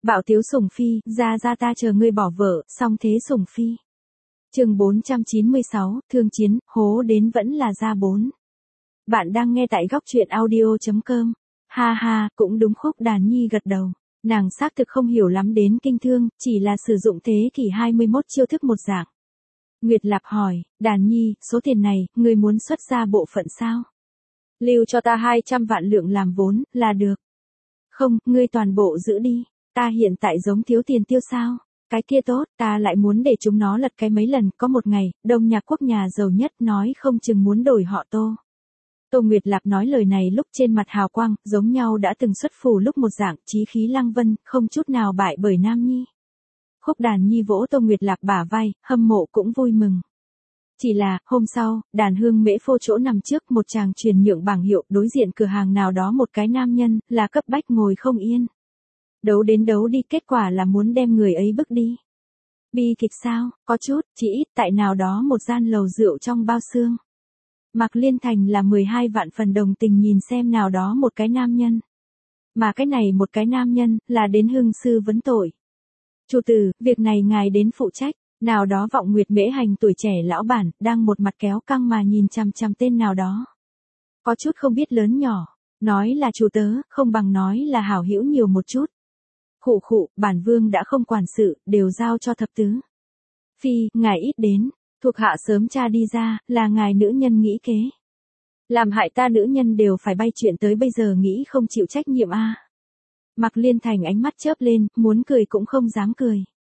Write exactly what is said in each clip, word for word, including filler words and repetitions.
Bạo tiếu sủng phi, ra ra ta chờ ngươi bỏ vợ, xong thế sủng phi. Chương bốn trăm chín mươi sáu, thương chiến, hố đến vẫn là ra bốn. Bạn đang nghe tại góc truyện audio chấm com. Ha ha, cũng đúng. Khúc Đàn Nhi gật đầu. Nàng xác thực không hiểu lắm đến kinh thương, chỉ là sử dụng thế kỷ hai mươi mốt chiêu thức một dạng. Nguyệt Lạp hỏi, Đàn Nhi, số tiền này, ngươi muốn xuất ra bộ phận sao? Lưu cho ta hai trăm vạn lượng làm vốn, là được. Không, ngươi toàn bộ giữ đi, ta hiện tại giống thiếu tiền tiêu sao? Cái kia tốt, ta lại muốn để chúng nó lật cái mấy lần, có một ngày, Đông Nhạc Quốc nhà giàu nhất nói không chừng muốn đổi họ Tô. Tô Nguyệt Lạp nói lời này lúc trên mặt hào quang, giống nhau đã từng xuất phù lúc một dạng, chí khí lăng vân, không chút nào bại bởi Nam Nhi. Khúc Đàn Nhi vỗ Tô Nguyệt Lạp bả vai, hâm mộ cũng vui mừng. Chỉ là, hôm sau, đàn hương mễ phô chỗ nằm trước một chàng truyền nhượng bảng hiệu, đối diện cửa hàng nào đó một cái nam nhân, là cấp bách ngồi không yên. Đấu đến đấu đi, kết quả là muốn đem người ấy bức đi. Bi kịch sao, có chút, chỉ ít tại nào đó một gian lầu rượu trong bao xương. Mạc Liên Thành là mười hai vạn phần đồng tình nhìn xem nào đó một cái nam nhân. Mà cái này một cái nam nhân, là đến hương sư vấn tội. Chủ tử, việc này ngài đến phụ trách. Nào đó Vọng Nguyệt Mễ Hành tuổi trẻ lão bản, đang một mặt kéo căng mà nhìn chằm chằm tên nào đó. Có chút không biết lớn nhỏ, nói là chủ tớ, không bằng nói là hảo hữu nhiều một chút. Khụ khụ, bản vương đã không quản sự, đều giao cho thập tứ. Phi, ngài ít đến, thuộc hạ sớm tra đi ra, là ngài nữ nhân nghĩ kế. Làm hại ta nữ nhân đều phải bay chuyện tới bây giờ nghĩ không chịu trách nhiệm a. À. Mạc Liên Thành ánh mắt chớp lên, muốn cười cũng không dám cười.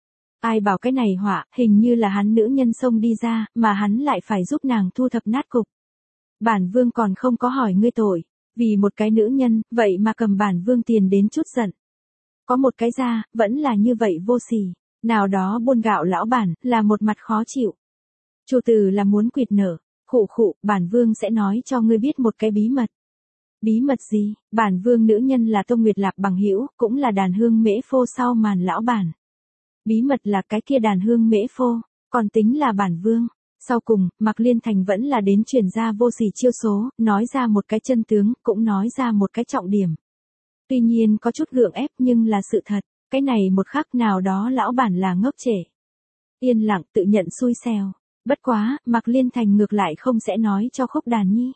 Ai bảo cái này họa, hình như là hắn nữ nhân xông đi ra, mà hắn lại phải giúp nàng thu thập nát cục. Bản vương còn không có hỏi ngươi tội, vì một cái nữ nhân, vậy mà cầm bản vương tiền đến chút giận. Có một cái ra, vẫn là như vậy vô sỉ, nào đó buôn gạo lão bản, là một mặt khó chịu. Chủ tử là muốn quỵt nợ, khụ khụ, bản vương sẽ nói cho ngươi biết một cái bí mật. Bí mật gì? Bản vương nữ nhân là Tô Nguyệt Lạp bằng hữu, cũng là đàn hương mễ phô sau màn lão bản. Bí mật là cái kia đàn hương mễ phô, còn tính là bản vương. Sau cùng, Mạc Liên Thành vẫn là đến truyền ra vô sỉ chiêu số, nói ra một cái chân tướng, cũng nói ra một cái trọng điểm. Tuy nhiên có chút gượng ép nhưng là sự thật, cái này một khắc nào đó lão bản là ngốc trệ. Yên lặng tự nhận xui xẻo. Bất quá, Mạc Liên Thành ngược lại không sẽ nói cho Khúc Đàn Nhi.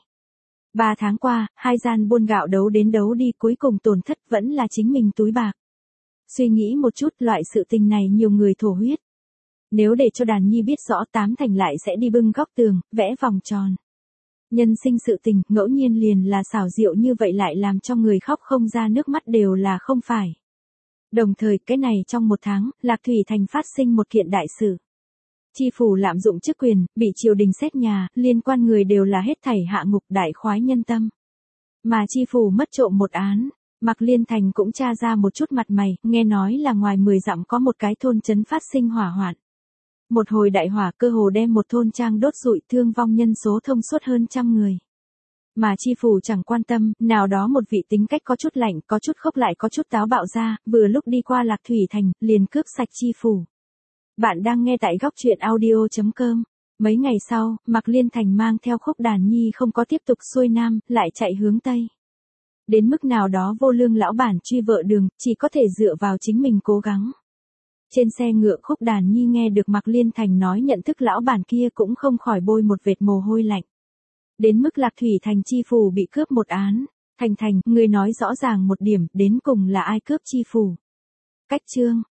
Ba tháng qua, hai gian buôn gạo đấu đến đấu đi cuối cùng tổn thất vẫn là chính mình túi bạc. Suy nghĩ một chút, loại sự tình này nhiều người thổ huyết. Nếu để cho Đàn Nhi biết rõ tám thành lại sẽ đi bưng góc tường, vẽ vòng tròn. Nhân sinh sự tình, ngẫu nhiên liền là xảo diệu như vậy lại làm cho người khóc không ra nước mắt đều là không phải. Đồng thời, cái này trong một tháng, Lạc Thủy Thành phát sinh một kiện đại sự. Chi phủ lạm dụng chức quyền, bị triều đình xét nhà, liên quan người đều là hết thảy hạ ngục, đại khoái nhân tâm. Mà chi phủ mất trộm một án. Mạc Liên Thành cũng tra ra một chút mặt mày, nghe nói là ngoài mười dặm có một cái thôn trấn phát sinh hỏa hoạn. Một hồi đại hỏa cơ hồ đem một thôn trang đốt rụi, thương vong nhân số thông suốt hơn trăm người. Mà chi phủ chẳng quan tâm, nào đó một vị tính cách có chút lạnh, có chút khốc lại có chút táo bạo ra, vừa lúc đi qua Lạc Thủy Thành, liền cướp sạch chi phủ. Bạn đang nghe tại góc truyện audio chấm com. Mấy ngày sau, Mạc Liên Thành mang theo Khúc Đàn Nhi không có tiếp tục xuôi nam, lại chạy hướng tây. Đến mức nào đó vô lương lão bản truy vợ đường, chỉ có thể dựa vào chính mình cố gắng. Trên xe ngựa Khúc Đàn Nhi nghe được Mạc Liên Thành nói nhận thức lão bản kia cũng không khỏi bôi một vệt mồ hôi lạnh. Đến mức Lạc Thủy Thành chi phủ bị cướp một án. Thành Thành, người nói rõ ràng một điểm, đến cùng là ai cướp chi phủ. Cách chương,